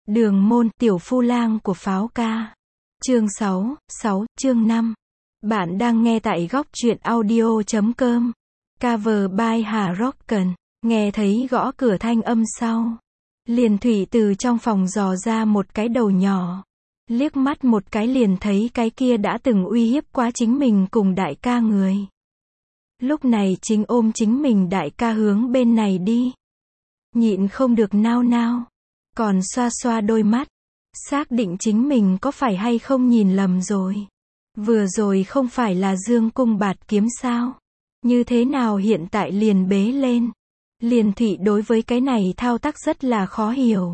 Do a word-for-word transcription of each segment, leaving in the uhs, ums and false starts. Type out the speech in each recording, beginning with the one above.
Đường môn, tiểu phu lang của Pháo Ca. Chương sáu, sáu, chương năm. Bạn đang nghe tại góc truyện audio chấm com. Cover by Hà Rocken. Nghe thấy gõ cửa thanh âm sau. Liền Thủy từ trong phòng dò ra một cái đầu nhỏ. Liếc mắt một cái liền thấy cái kia đã từng uy hiếp quá chính mình cùng đại ca người. Lúc này chính ôm chính mình đại ca hướng bên này đi. Nhịn không được nao nao. Còn xoa xoa đôi mắt. Xác định chính mình có phải hay không nhìn lầm rồi. Vừa rồi không phải là dương cung bạt kiếm sao? Như thế nào hiện tại liền bế lên? Liền Thụy đối với cái này thao tác rất là khó hiểu.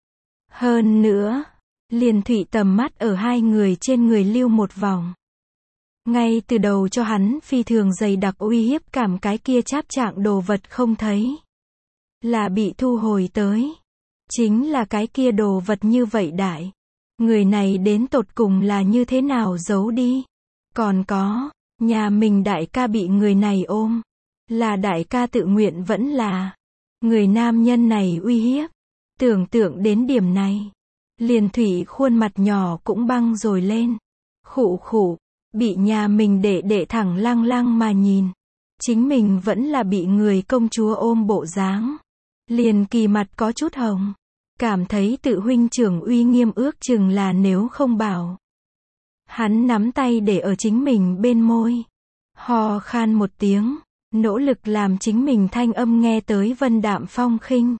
Hơn nữa, Liền Thụy tầm mắt ở hai người trên người lưu một vòng. Ngay từ đầu cho hắn phi thường dày đặc uy hiếp cảm cái kia cháp trạng đồ vật không thấy. Là bị thu hồi tới. Chính là cái kia đồ vật như vậy đại. Người này đến tột cùng là như thế nào giấu đi. Còn có, nhà mình đại ca bị người này ôm. Là đại ca tự nguyện vẫn là. Người nam nhân này uy hiếp. Tưởng tượng đến điểm này. Liền Thủy khuôn mặt nhỏ cũng băng rồi lên. Khụ khụ, bị nhà mình đệ đệ thẳng lăng lăng mà nhìn. Chính mình vẫn là bị người công chúa ôm bộ dáng. Liền Kỳ mặt có chút hồng. Cảm thấy tự huynh trưởng uy nghiêm ước chừng là nếu không bảo. Hắn nắm tay để ở chính mình bên môi. Hò khan một tiếng. Nỗ lực làm chính mình thanh âm nghe tới vân đạm phong khinh.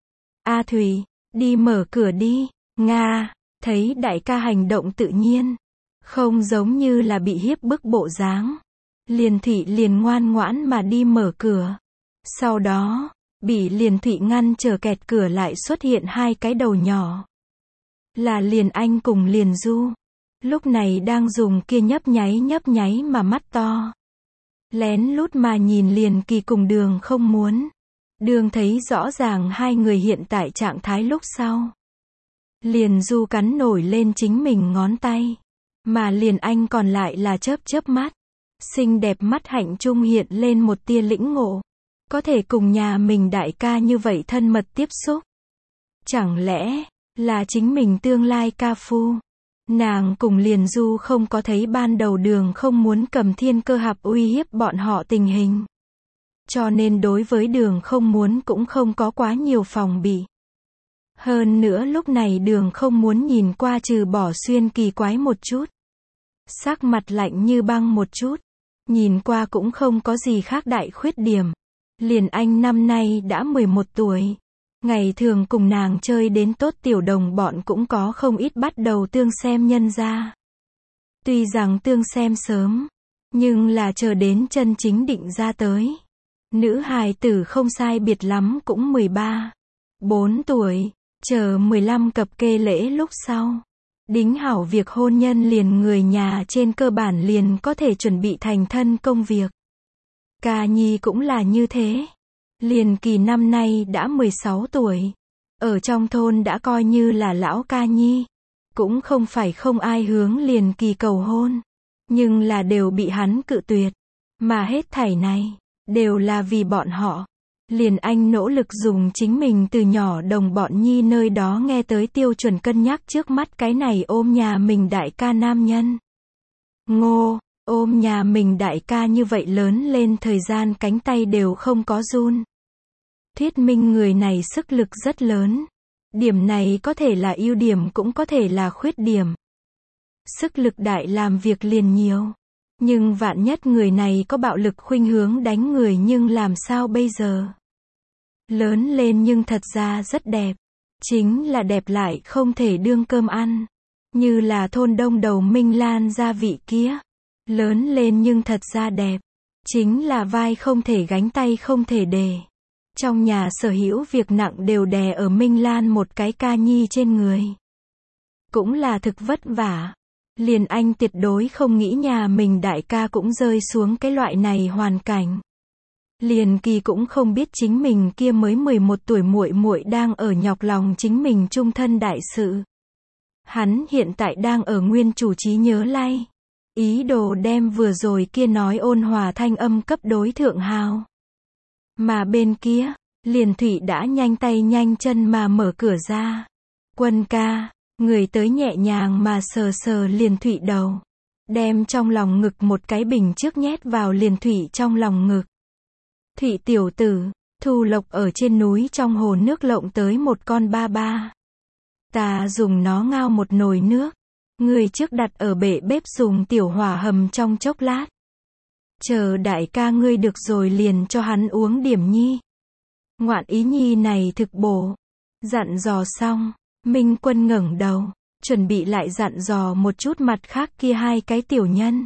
A Thủy, đi mở cửa đi. Nga, thấy đại ca hành động tự nhiên. Không giống như là bị hiếp bức bộ dáng. Liền Thụy liền ngoan ngoãn mà đi mở cửa. Sau đó, bị Liền Thụy ngăn chờ kẹt cửa lại xuất hiện hai cái đầu nhỏ. Là Liền Anh cùng Liền Du. Lúc này đang dùng kia nhấp nháy nhấp nháy mà mắt to. Lén lút mà nhìn Liền Kỳ cùng Đường không muốn. Đường thấy rõ ràng hai người hiện tại trạng thái lúc sau. Liền Du cắn nổi lên chính mình ngón tay. Mà Liền Anh còn lại là chớp chớp mắt. Xinh đẹp mắt hạnh trung hiện lên một tia lĩnh ngộ. Có thể cùng nhà mình đại ca như vậy thân mật tiếp xúc. Chẳng lẽ, là chính mình tương lai ca phu. Nàng cùng Liền Du không có thấy ban đầu Đường không muốn cầm thiên cơ hạp uy hiếp bọn họ tình hình. Cho nên đối với Đường không muốn cũng không có quá nhiều phòng bị. Hơn nữa lúc này Đường không muốn nhìn qua trừ bỏ xuyên kỳ quái một chút. Sắc mặt lạnh như băng một chút. Nhìn qua cũng không có gì khác đại khuyết điểm. Liền Anh năm nay đã mười một tuổi. Ngày thường cùng nàng chơi đến tốt tiểu đồng bọn cũng có không ít bắt đầu tương xem nhân ra. Tuy rằng tương xem sớm, nhưng là chờ đến chân chính định ra tới. Nữ hài tử không sai biệt lắm cũng mười ba, bốn tuổi, chờ mười lăm cập kê lễ lúc sau. Đính hảo việc hôn nhân liền người nhà trên cơ bản liền có thể chuẩn bị thành thân công việc. Ca Nhi cũng là như thế. Liền Kỳ năm nay đã mười sáu tuổi. Ở trong thôn đã coi như là lão ca nhi. Cũng không phải không ai hướng Liền Kỳ cầu hôn. Nhưng là đều bị hắn cự tuyệt. Mà hết thảy này, đều là vì bọn họ. Liền Anh nỗ lực dùng chính mình từ nhỏ đồng bọn nhi nơi đó nghe tới tiêu chuẩn cân nhắc trước mắt cái này ôm nhà mình đại ca nam nhân. Ngô, ôm nhà mình đại ca như vậy lớn lên thời gian cánh tay đều không có run. Thuyết minh người này sức lực rất lớn. Điểm này có thể là ưu điểm cũng có thể là khuyết điểm. Sức lực đại làm việc liền nhiều. Nhưng vạn nhất người này có bạo lực khuynh hướng đánh người nhưng làm sao bây giờ? Lớn lên nhưng thật ra rất đẹp. Chính là đẹp lại không thể đương cơm ăn. Như là thôn đông đầu Minh Lan gia vị kia. Lớn lên nhưng thật ra đẹp. Chính là vai không thể gánh tay không thể đề. Trong nhà sở hữu việc nặng đều đè ở Minh Lan một cái ca nhi trên người. Cũng là thực vất vả. Liền Anh tuyệt đối không nghĩ nhà mình đại ca cũng rơi xuống cái loại này hoàn cảnh. Liền Kỳ cũng không biết chính mình kia mới mười một tuổi muội muội đang ở nhọc lòng chính mình chung thân đại sự. Hắn hiện tại đang ở nguyên chủ trí nhớ lay. Ý đồ đem vừa rồi kia nói ôn hòa thanh âm cấp đối thượng hào. Mà bên kia, Liền Thụy đã nhanh tay nhanh chân mà mở cửa ra. Quân ca, người tới nhẹ nhàng mà sờ sờ Liền Thụy đầu. Đem trong lòng ngực một cái bình trước nhét vào Liền Thụy trong lòng ngực. Thụy tiểu tử, Thu Lộc ở trên núi trong hồ nước lộng tới một con ba ba. Ta dùng nó ngao một nồi nước. Người trước đặt ở bệ bếp dùng tiểu hỏa hầm trong chốc lát. Chờ đại ca ngươi được rồi liền cho hắn uống điểm nhi. Ngoạn ý nhi này thực bổ. Dặn dò xong, Minh Quân ngẩng đầu, chuẩn bị lại dặn dò một chút mặt khác kia hai cái tiểu nhân.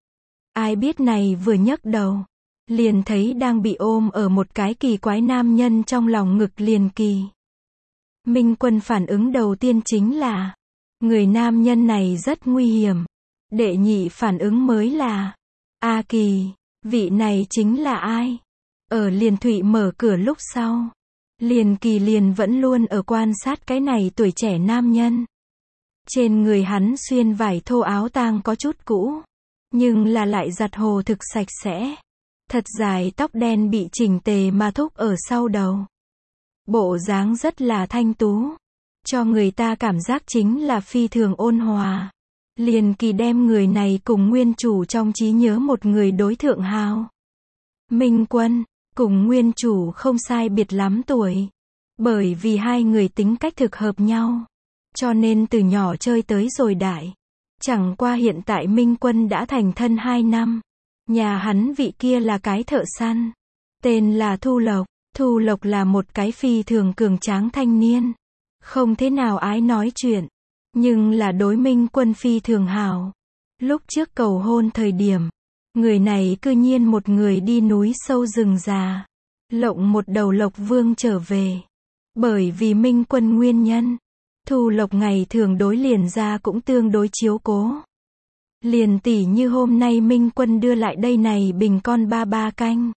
Ai biết này vừa nhấc đầu, liền thấy đang bị ôm ở một cái kỳ quái nam nhân trong lòng ngực Liền Kỳ. Minh Quân phản ứng đầu tiên chính là, người nam nhân này rất nguy hiểm. Đệ nhị phản ứng mới là, A Kỳ, vị này chính là ai? Ở Liền Thụy mở cửa lúc sau, Liền Kỳ liền vẫn luôn ở quan sát cái này tuổi trẻ nam nhân. Trên người hắn xuyên vải thô áo tang có chút cũ, nhưng là lại giặt hồ thực sạch sẽ. Thật dài tóc đen bị chỉnh tề mà thúc ở sau đầu. Bộ dáng rất là thanh tú, cho người ta cảm giác chính là phi thường ôn hòa. Liền Kỳ đem người này cùng nguyên chủ trong trí nhớ một người đối thượng hào. Minh Quân, cùng nguyên chủ không sai biệt lắm tuổi. Bởi vì hai người tính cách thực hợp nhau. Cho nên từ nhỏ chơi tới rồi đại. Chẳng qua hiện tại Minh Quân đã thành thân hai năm. Nhà hắn vị kia là cái thợ săn. Tên là Thu Lộc. Thu Lộc là một cái phi thường cường tráng thanh niên. Không thế nào ái nói chuyện. Nhưng là đối Minh Quân phi thường hảo. Lúc trước cầu hôn thời điểm, người này cư nhiên một người đi núi sâu rừng già, lộng một đầu Lộc Vương trở về. Bởi vì Minh Quân nguyên nhân, Thu Lộc ngày thường đối Liền gia cũng tương đối chiếu cố. Liền tỉ như hôm nay Minh Quân đưa lại đây này bình con ba ba canh.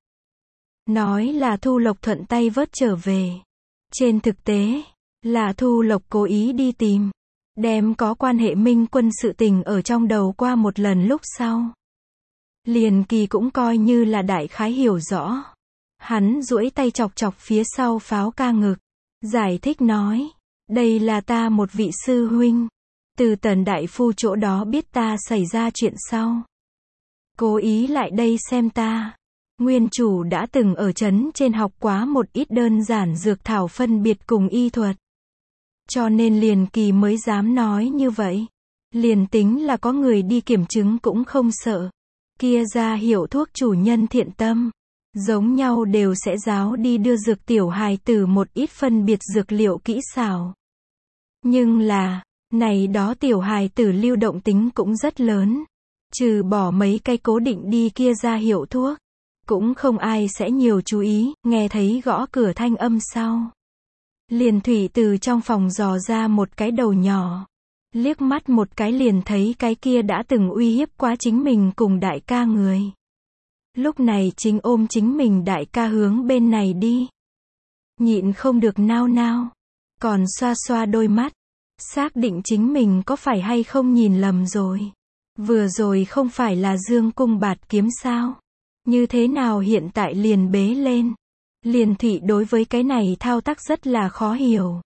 Nói là Thu Lộc thuận tay vớt trở về. Trên thực tế, là Thu Lộc cố ý đi tìm. Đem có quan hệ Minh Quân sự tình ở trong đầu qua một lần lúc sau. Liền Kỳ cũng coi như là đại khái hiểu rõ. Hắn duỗi tay chọc chọc phía sau Pháo Ca ngực. Giải thích nói, đây là ta một vị sư huynh. Từ Tần đại phu chỗ đó biết ta xảy ra chuyện sau. Cố ý lại đây xem ta. Nguyên chủ đã từng ở trấn trên học quá một ít đơn giản dược thảo phân biệt cùng y thuật. Cho nên Liền Kỳ mới dám nói như vậy. Liền tính là có người đi kiểm chứng cũng không sợ. Kia ra hiệu thuốc chủ nhân thiện tâm. Giống nhau đều sẽ giáo đi đưa dược tiểu hài tử một ít phân biệt dược liệu kỹ xảo. Nhưng là, này đó tiểu hài tử lưu động tính cũng rất lớn. Trừ bỏ mấy cây cố định đi kia ra hiệu thuốc. Cũng không ai sẽ nhiều chú ý, nghe thấy gõ cửa thanh âm sau. Liền Thụy từ trong phòng dò ra một cái đầu nhỏ. Liếc mắt một cái liền thấy cái kia đã từng uy hiếp quá chính mình cùng đại ca người. Lúc này chính ôm chính mình đại ca hướng bên này đi. Nhịn không được nao nao. Còn xoa xoa đôi mắt. Xác định chính mình có phải hay không nhìn lầm rồi. Vừa rồi không phải là Dương Cung Bạt Kiếm sao? Như thế nào hiện tại liền bế lên? Liền Thụy đối với cái này thao tác rất là khó hiểu.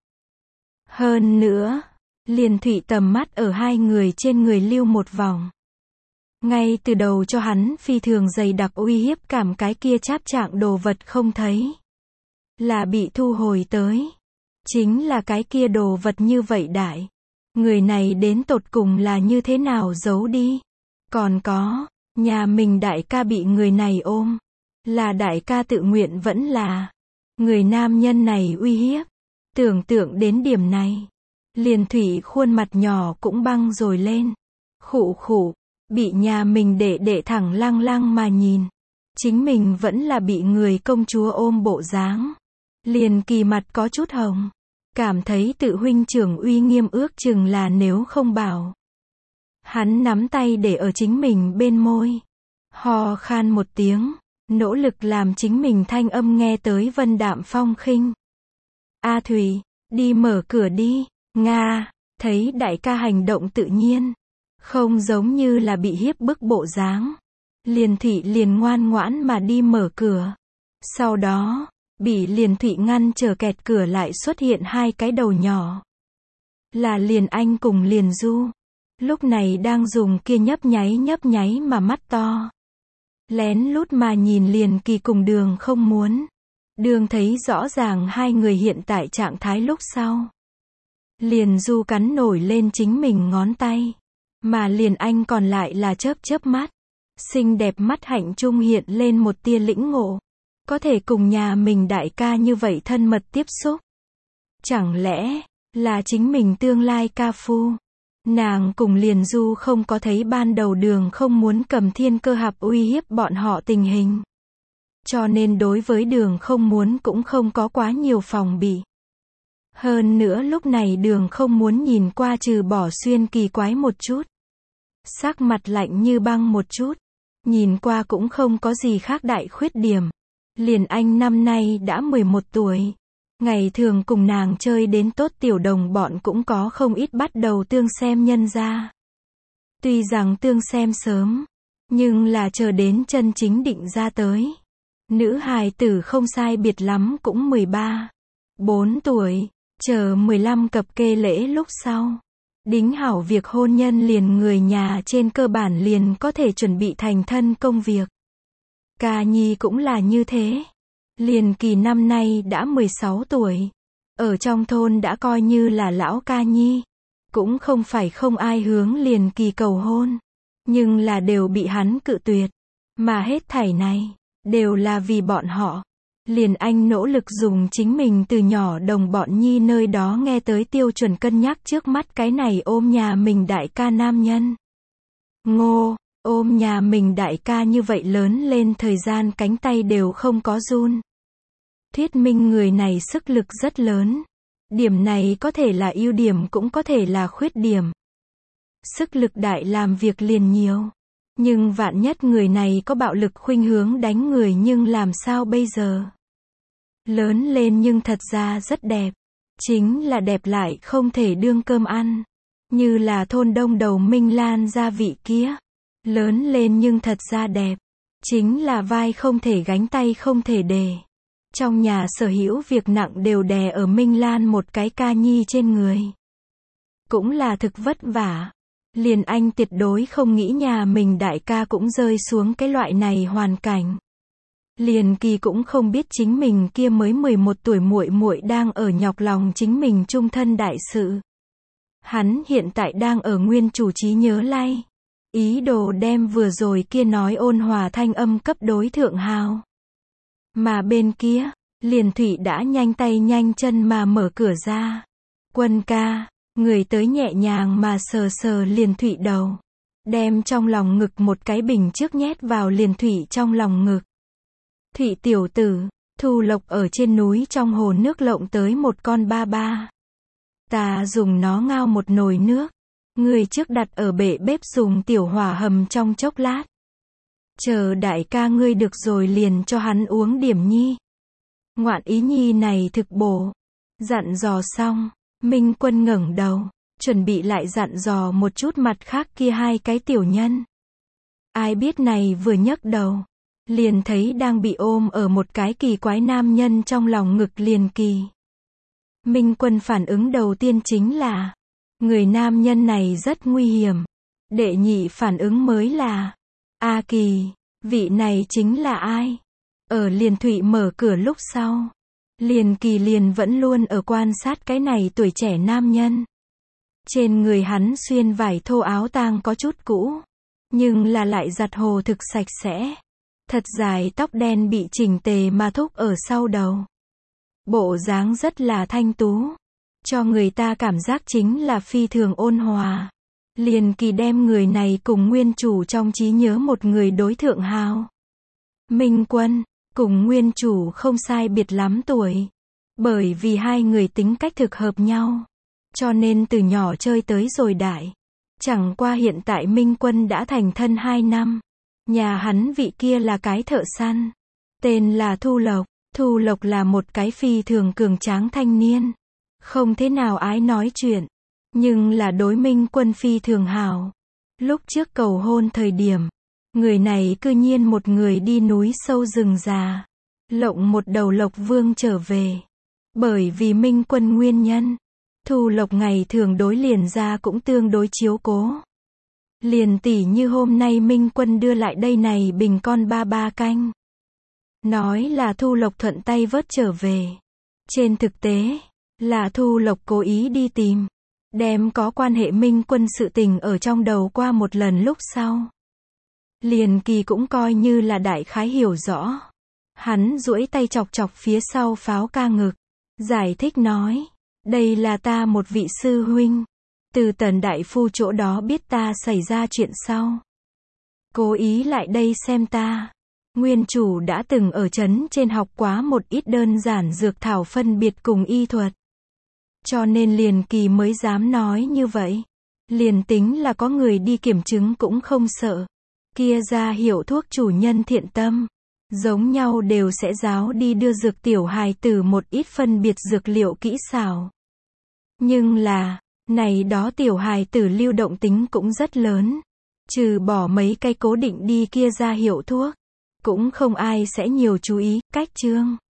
Hơn nữa, Liền Thụy tầm mắt ở hai người trên người lưu một vòng. Ngay từ đầu cho hắn phi thường dày đặc uy hiếp cảm cái kia cháp trạng đồ vật không thấy. Là bị thu hồi tới. Chính là cái kia đồ vật như vậy đại. Người này đến tột cùng là như thế nào giấu đi. Còn có, nhà mình đại ca bị người này ôm. Là đại ca tự nguyện vẫn là. Người nam nhân này uy hiếp. Tưởng tượng đến điểm này. Liền Thụy khuôn mặt nhỏ cũng băng rồi lên. Khụ khụ. Bị nhà mình đệ đệ thẳng lăng lăng mà nhìn. Chính mình vẫn là bị người công chúa ôm bộ dáng. Liền Kỳ mặt có chút hồng. Cảm thấy tự huynh trưởng uy nghiêm ước chừng là nếu không bảo. Hắn nắm tay để ở chính mình bên môi. Ho khan một tiếng. Nỗ lực làm chính mình thanh âm nghe tới vân đạm phong khinh. A Thùy, đi mở cửa đi. Nga, thấy đại ca hành động tự nhiên. Không giống như là bị hiếp bức bộ dáng. Liền Thụy liền ngoan ngoãn mà đi mở cửa. Sau đó, bị Liền Thụy ngăn chờ kẹt cửa lại xuất hiện hai cái đầu nhỏ. là Liền Anh cùng Liền Du. Lúc này đang dùng kia nhấp nháy nhấp nháy mà mắt to. Lén lút mà nhìn Liền Kỳ cùng Đường Không Muốn. Đường thấy rõ ràng hai người hiện tại trạng thái lúc sau. Liền Du cắn nổi lên chính mình ngón tay. Mà Liền Anh còn lại là chớp chớp mắt. Xinh đẹp mắt hạnh trung hiện lên một tia lĩnh ngộ. Có thể cùng nhà mình đại ca như vậy thân mật tiếp xúc. Chẳng lẽ là chính mình tương lai ca phu. Nàng cùng Liền Du không có thấy ban đầu Đường Không Muốn cầm thiên cơ hạp uy hiếp bọn họ tình hình. Cho nên đối với Đường Không Muốn cũng không có quá nhiều phòng bị. Hơn nữa lúc này Đường Không Muốn nhìn qua trừ bỏ xuyên kỳ quái một chút. Sắc mặt lạnh như băng một chút. Nhìn qua cũng không có gì khác đại khuyết điểm. Liền Anh năm nay đã mười một tuổi. Ngày thường cùng nàng chơi đến tốt tiểu đồng bọn cũng có không ít bắt đầu tương xem nhân ra. Tuy rằng tương xem sớm, nhưng là chờ đến chân chính định ra tới. Nữ hài tử không sai biệt lắm cũng mười ba, bốn tuổi, chờ mười lăm cập kê lễ lúc sau. Đính hảo việc hôn nhân liền người nhà trên cơ bản liền có thể chuẩn bị thành thân công việc. Ca Nhi cũng là như thế. Liền Kỳ năm nay đã mười sáu tuổi. Ở trong thôn đã coi như là lão ca nhi. Cũng không phải không ai hướng Liền Kỳ cầu hôn. Nhưng là đều bị hắn cự tuyệt. Mà hết thảy này, đều là vì bọn họ. Liền Anh nỗ lực dùng chính mình từ nhỏ đồng bọn nhi nơi đó nghe tới tiêu chuẩn cân nhắc trước mắt cái này ôm nhà mình đại ca nam nhân. Ngô, ôm nhà mình đại ca như vậy lớn lên thời gian cánh tay đều không có run. Thuyết minh người này sức lực rất lớn. Điểm này có thể là ưu điểm cũng có thể là khuyết điểm. Sức lực đại làm việc liền nhiều. Nhưng vạn nhất người này có bạo lực khuynh hướng đánh người nhưng làm sao bây giờ? Lớn lên nhưng thật ra rất đẹp. Chính là đẹp lại không thể đương cơm ăn. Như là thôn đông đầu Minh Lan gia vị kia. Lớn lên nhưng thật ra đẹp. Chính là vai không thể gánh tay không thể đề. Trong nhà sở hữu việc nặng đều đè ở Minh Lan một cái ca nhi trên người. Cũng là thực vất vả. Liền Anh tuyệt đối không nghĩ nhà mình đại ca cũng rơi xuống cái loại này hoàn cảnh. Liền Kỳ cũng không biết chính mình kia mới mười một tuổi muội muội đang ở nhọc lòng chính mình chung thân đại sự. Hắn hiện tại đang ở nguyên chủ trí nhớ lay. Ý đồ đem vừa rồi kia nói ôn hòa thanh âm cấp đối thượng hào. Mà bên kia, Liền Thụy đã nhanh tay nhanh chân mà mở cửa ra. Quân ca, người tới nhẹ nhàng mà sờ sờ Liền Thụy đầu. Đem trong lòng ngực một cái bình trước nhét vào Liền Thụy trong lòng ngực. Thụy tiểu tử, Thu Lộc ở trên núi trong hồ nước lộng tới một con ba ba. Ta dùng nó ngao một nồi nước. Người trước đặt ở bệ bếp dùng tiểu hỏa hầm trong chốc lát. Chờ đại ca ngươi được rồi liền cho hắn uống điểm nhi. Ngoạn ý nhi này thực bổ. Dặn dò xong, Minh Quân ngẩng đầu, chuẩn bị lại dặn dò một chút mặt khác kia hai cái tiểu nhân. Ai biết này vừa nhấc đầu, liền thấy đang bị ôm ở một cái kỳ quái nam nhân trong lòng ngực Liền Kỳ. Minh Quân phản ứng đầu tiên chính là, người nam nhân này rất nguy hiểm. Đệ nhị phản ứng mới là, A Kỳ, vị này chính là ai? Ở Liền Thụy mở cửa lúc sau, Liền Kỳ liền vẫn luôn ở quan sát cái này tuổi trẻ nam nhân. Trên người hắn xuyên vải thô áo tang có chút cũ, nhưng là lại giặt hồ thực sạch sẽ. Thật dài tóc đen bị chỉnh tề mà thúc ở sau đầu. Bộ dáng rất là thanh tú, cho người ta cảm giác chính là phi thường ôn hòa. Liền Kỳ đem người này cùng nguyên chủ trong trí nhớ một người đối thượng hào. Minh Quân, cùng nguyên chủ không sai biệt lắm tuổi. Bởi vì hai người tính cách thực hợp nhau. Cho nên từ nhỏ chơi tới rồi đại. Chẳng qua hiện tại Minh Quân đã thành thân hai năm. Nhà hắn vị kia là cái thợ săn. Tên là Thu Lộc. Thu Lộc là một cái phi thường cường tráng thanh niên. Không thế nào ái nói chuyện. Nhưng là đối Minh Quân phi thường hảo. Lúc trước cầu hôn thời điểm, người này cư nhiên một người đi núi sâu rừng già, lộng một đầu lộc vương trở về. Bởi vì Minh Quân nguyên nhân, Thu Lộc ngày thường đối Liền gia cũng tương đối chiếu cố. Liền tỉ như hôm nay Minh Quân đưa lại đây này bình con ba ba canh. Nói là Thu Lộc thuận tay vớt trở về. Trên thực tế, là Thu Lộc cố ý đi tìm. Đem có quan hệ Minh Quân sự tình ở trong đầu qua một lần lúc sau. Liền Kỳ cũng coi như là đại khái hiểu rõ. Hắn duỗi tay chọc chọc phía sau Pháo Ca ngực. Giải thích nói. Đây là ta một vị sư huynh. Từ Tần đại phu chỗ đó biết ta xảy ra chuyện sau. Cố ý lại đây xem ta. Nguyên chủ đã từng ở trấn trên học quá một ít đơn giản dược thảo phân biệt cùng y thuật. Cho nên Liền Kỳ mới dám nói như vậy. Liền tính là có người đi kiểm chứng cũng không sợ. Kia ra hiệu thuốc chủ nhân thiện tâm. Giống nhau đều sẽ giáo đi đưa dược tiểu hài tử một ít phân biệt dược liệu kỹ xảo. Nhưng là, này đó tiểu hài tử lưu động tính cũng rất lớn. Trừ bỏ mấy cái cố định đi kia ra hiệu thuốc. Cũng không ai sẽ nhiều chú ý, cách chương.